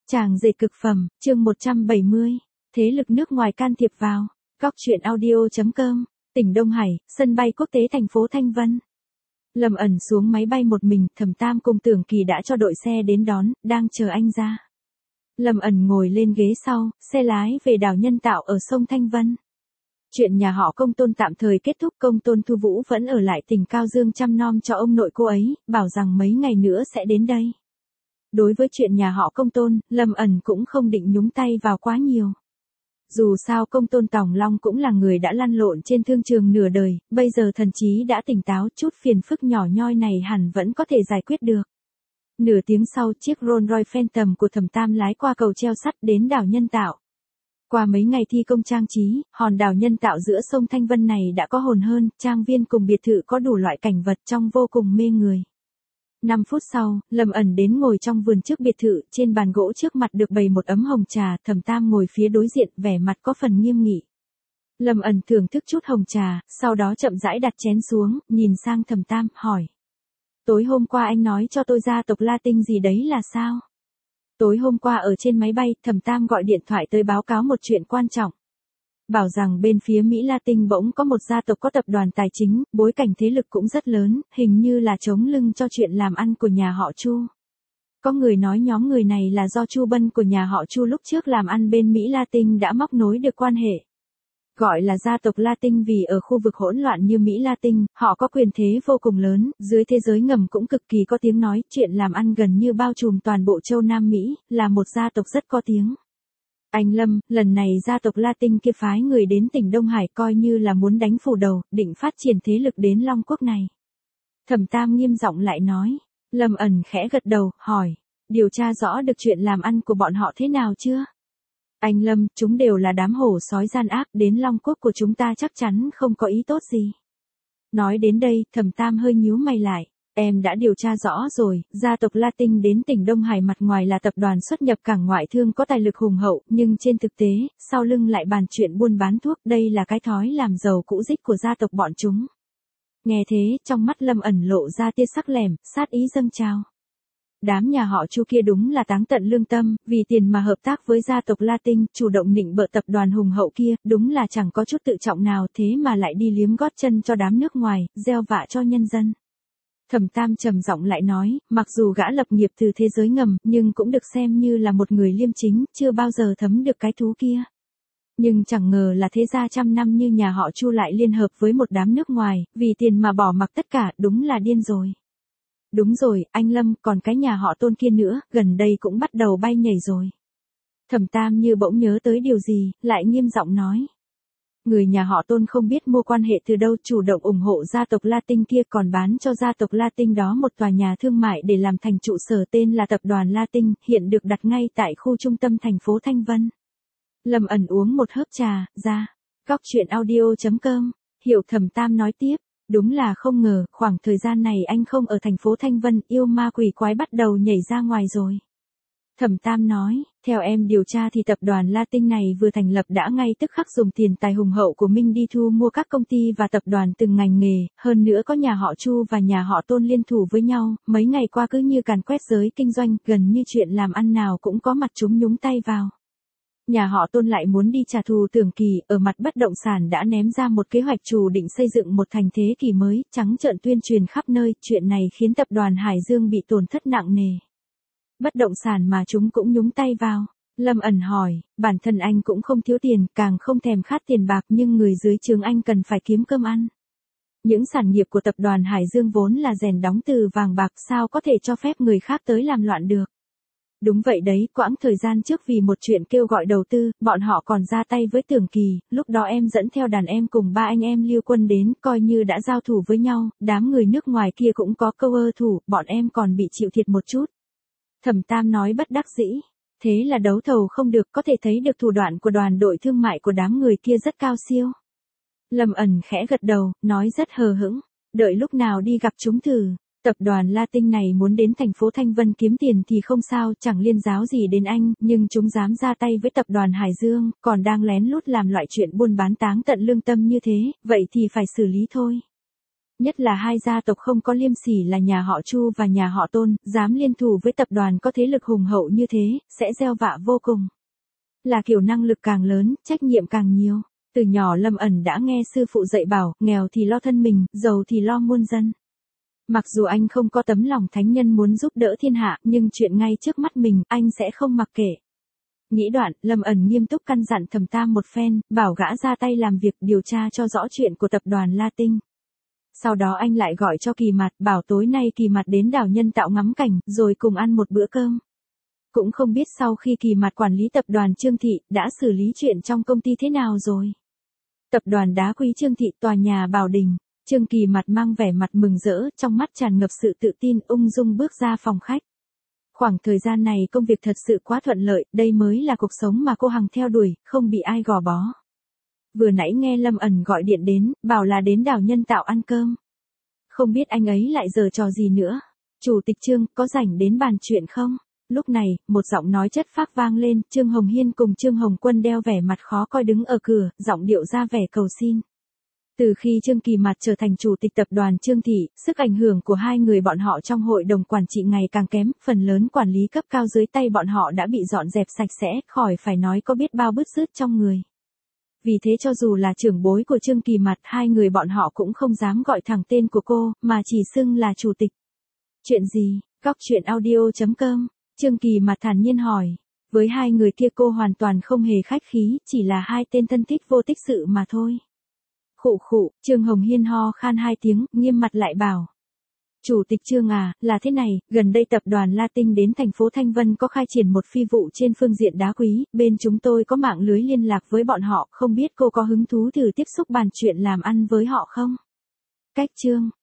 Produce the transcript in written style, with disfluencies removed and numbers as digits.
Tràng dệt cực phẩm, chương 170. Thế lực nước ngoài can thiệp vào. Góc truyện audio.com. Tỉnh Đông Hải, sân bay quốc tế thành phố Thanh Vân. Lâm ẩn xuống máy bay một mình, Thẩm Tam cùng Tưởng Kỳ đã cho đội xe đến đón, đang chờ anh ra. Lâm ẩn ngồi lên ghế sau, xe lái về đảo nhân tạo ở sông Thanh Vân. Chuyện nhà họ Công Tôn tạm thời kết thúc, Công Tôn Thu Vũ vẫn ở lại tỉnh Cao Dương chăm nom cho ông nội cô ấy, bảo rằng mấy ngày nữa sẽ đến đây. Đối với chuyện nhà họ Công Tôn, Lâm ẩn cũng không định nhúng tay vào quá nhiều. Dù sao Công Tôn Tòng Long cũng là người đã lăn lộn trên thương trường nửa đời, bây giờ thần trí đã tỉnh táo, chút phiền phức nhỏ nhoi này hẳn vẫn có thể giải quyết được. Nửa tiếng sau, chiếc Rolls-Royce Phantom của Thẩm Tam lái qua cầu treo sắt đến đảo nhân tạo. Qua mấy ngày thi công trang trí, hòn đảo nhân tạo giữa sông Thanh Vân này đã có hồn hơn, trang viên cùng biệt thự có đủ loại cảnh vật trong vô cùng mê người. 5 phút sau, Lâm ẩn đến ngồi trong vườn trước biệt thự, trên bàn gỗ trước mặt được bày một ấm hồng trà, Thẩm Tam ngồi phía đối diện, vẻ mặt có phần nghiêm nghị. Lâm ẩn thưởng thức chút hồng trà, sau đó chậm rãi đặt chén xuống, nhìn sang Thẩm Tam, hỏi. Tối hôm qua anh nói cho tôi gia tộc La Tinh gì đấy là sao? Tối hôm qua ở trên máy bay, Thẩm Tam gọi điện thoại tới báo cáo một chuyện quan trọng. Bảo rằng bên phía Mỹ Latin bỗng có một gia tộc có tập đoàn tài chính, bối cảnh thế lực cũng rất lớn, hình như là chống lưng cho chuyện làm ăn của nhà họ Chu. Có người nói nhóm người này là do Chu Bân của nhà họ Chu lúc trước làm ăn bên Mỹ Latin đã móc nối được quan hệ. Gọi là gia tộc Latin vì ở khu vực hỗn loạn như Mỹ Latin, họ có quyền thế vô cùng lớn, dưới thế giới ngầm cũng cực kỳ có tiếng nói, chuyện làm ăn gần như bao trùm toàn bộ châu Nam Mỹ, là một gia tộc rất có tiếng. Anh Lâm, lần này gia tộc Latin kia phái người đến tỉnh Đông Hải coi như là muốn đánh phủ đầu, định phát triển thế lực đến Long Quốc này. Thẩm Tam nghiêm giọng lại nói. Lâm ẩn khẽ gật đầu, hỏi. Điều tra rõ được chuyện làm ăn của bọn họ thế nào chưa? Anh Lâm, chúng đều là đám hổ sói gian ác, đến Long Quốc của chúng ta chắc chắn không có ý tốt gì. Nói đến đây, Thẩm Tam hơi nhíu mày lại. Em đã điều tra rõ rồi, gia tộc Latin đến tỉnh Đông Hải mặt ngoài là tập đoàn xuất nhập cảng ngoại thương có tài lực hùng hậu, nhưng trên thực tế, sau lưng lại bàn chuyện buôn bán thuốc, đây là cái thói làm giàu cũ rích của gia tộc bọn chúng. Nghe thế, trong mắt Lâm ẩn lộ ra tia sắc lẻm, sát ý dâng trào. Đám nhà họ Chu kia đúng là táng tận lương tâm, vì tiền mà hợp tác với gia tộc Latin, chủ động nịnh bợ tập đoàn hùng hậu kia, đúng là chẳng có chút tự trọng nào, thế mà lại đi liếm gót chân cho đám nước ngoài, gieo vạ cho nhân dân. Thẩm Tam trầm giọng lại nói, mặc dù gã lập nghiệp từ thế giới ngầm, nhưng cũng được xem như là một người liêm chính, chưa bao giờ thấm được cái thú kia. Nhưng chẳng ngờ là thế gia trăm năm như nhà họ Chu lại liên hợp với một đám nước ngoài, vì tiền mà bỏ mặc tất cả, đúng là điên rồi. Đúng rồi, anh Lâm, còn cái nhà họ Tôn kia nữa, gần đây cũng bắt đầu bay nhảy rồi. Thẩm Tam như bỗng nhớ tới điều gì, lại nghiêm giọng nói. Người nhà họ Tôn không biết mua quan hệ từ đâu, chủ động ủng hộ gia tộc Latin kia, còn bán cho gia tộc Latin đó một tòa nhà thương mại để làm thành trụ sở, tên là tập đoàn Latin, hiện được đặt ngay tại khu trung tâm thành phố Thanh Vân. Lâm ẩn uống một hớp trà, ra. Góc truyện audio.com. Hiểu. Thẩm Tam nói tiếp. Đúng là không ngờ, khoảng thời gian này anh không ở thành phố Thanh Vân, yêu ma quỷ quái bắt đầu nhảy ra ngoài rồi. Thẩm Tam nói, theo em điều tra thì tập đoàn Latin này vừa thành lập đã ngay tức khắc dùng tiền tài hùng hậu của Minh đi thu mua các công ty và tập đoàn từng ngành nghề, hơn nữa có nhà họ Chu và nhà họ Tôn liên thủ với nhau, mấy ngày qua cứ như càn quét giới kinh doanh, gần như chuyện làm ăn nào cũng có mặt chúng nhúng tay vào. Nhà họ Tôn lại muốn đi trả thù Tưởng Kỳ, ở mặt bất động sản đã ném ra một kế hoạch chủ định xây dựng một thành thế kỷ mới, trắng trợn tuyên truyền khắp nơi, chuyện này khiến tập đoàn Hải Dương bị tổn thất nặng nề. Bất động sản mà chúng cũng nhúng tay vào. Lâm ẩn hỏi, bản thân anh cũng không thiếu tiền, càng không thèm khát tiền bạc, nhưng người dưới trướng anh cần phải kiếm cơm ăn. Những sản nghiệp của tập đoàn Hải Dương vốn là rèn đóng từ vàng bạc, sao có thể cho phép người khác tới làm loạn được. Đúng vậy đấy, quãng thời gian trước vì một chuyện kêu gọi đầu tư, bọn họ còn ra tay với Tưởng Kỳ, lúc đó em dẫn theo đàn em cùng 3 anh em Lưu Quân đến, coi như đã giao thủ với nhau, đám người nước ngoài kia cũng có câu ơ thủ, bọn em còn bị chịu thiệt một chút. Thẩm Tam nói bất đắc dĩ, thế là đấu thầu không được, có thể thấy được thủ đoạn của đoàn đội thương mại của đám người kia rất cao siêu. Lâm ẩn khẽ gật đầu, nói rất hờ hững, đợi lúc nào đi gặp chúng thử. Tập đoàn Latin này muốn đến thành phố Thanh Vân kiếm tiền thì không sao, chẳng liên giáo gì đến anh, nhưng chúng dám ra tay với tập đoàn Hải Dương, còn đang lén lút làm loại chuyện buôn bán táng tận lương tâm như thế, vậy thì phải xử lý thôi. Nhất là hai gia tộc không có liêm sỉ là nhà họ Chu và nhà họ Tôn, dám liên thủ với tập đoàn có thế lực hùng hậu như thế, sẽ gieo vạ vô cùng. Là kiểu năng lực càng lớn, trách nhiệm càng nhiều. Từ nhỏ Lâm ẩn đã nghe sư phụ dạy bảo, nghèo thì lo thân mình, giàu thì lo muôn dân. Mặc dù anh không có tấm lòng thánh nhân muốn giúp đỡ thiên hạ, nhưng chuyện ngay trước mắt mình, anh sẽ không mặc kệ. Nghĩ đoạn, Lâm ẩn nghiêm túc căn dặn Thẩm Tam một phen, bảo gã ra tay làm việc điều tra cho rõ chuyện của tập đoàn La Tinh. Sau đó anh lại gọi cho Kỳ Mạt, bảo tối nay Kỳ Mạt đến đảo Nhân Tạo ngắm cảnh, rồi cùng ăn một bữa cơm. Cũng không biết sau khi Kỳ Mạt quản lý tập đoàn Trương Thị, đã xử lý chuyện trong công ty thế nào rồi. Tập đoàn đá quý Trương Thị, tòa nhà Bảo Đình. Trương Kỳ Mạt mang vẻ mặt mừng rỡ, trong mắt tràn ngập sự tự tin, ung dung bước ra phòng khách. Khoảng thời gian này công việc thật sự quá thuận lợi, đây mới là cuộc sống mà cô hằng theo đuổi, không bị ai gò bó. Vừa nãy nghe Lâm ẩn gọi điện đến, bảo là đến đảo Nhân Tạo ăn cơm. Không biết anh ấy lại giở trò gì nữa. Chủ tịch Trương, có rảnh đến bàn chuyện không? Lúc này, một giọng nói chất phác vang lên, Trương Hồng Hiên cùng Trương Hồng Quân đeo vẻ mặt khó coi đứng ở cửa, giọng điệu ra vẻ cầu xin. Từ khi Trương Kỳ Mạt trở thành chủ tịch tập đoàn Trương Thị, sức ảnh hưởng của hai người bọn họ trong hội đồng quản trị ngày càng kém, phần lớn quản lý cấp cao dưới tay bọn họ đã bị dọn dẹp sạch sẽ, khỏi phải nói có biết bao bứt rứt trong người. Vì thế cho dù là trưởng bối của Trương Kỳ Mạt, hai người bọn họ cũng không dám gọi thẳng tên của cô, mà chỉ xưng là chủ tịch. Chuyện gì? Goctruyện audio.com. Trương Kỳ Mạt thản nhiên hỏi. Với hai người kia cô hoàn toàn không hề khách khí, chỉ là hai tên thân thích vô tích sự mà thôi. Khụ khụ, Trương Hồng Hiên ho khan hai tiếng, nghiêm mặt lại bảo. Chủ tịch Trương à, là thế này, gần đây tập đoàn La Tinh đến thành phố Thanh Vân có khai triển một phi vụ trên phương diện đá quý, bên chúng tôi có mạng lưới liên lạc với bọn họ, không biết cô có hứng thú thử tiếp xúc bàn chuyện làm ăn với họ không? Cách Trương,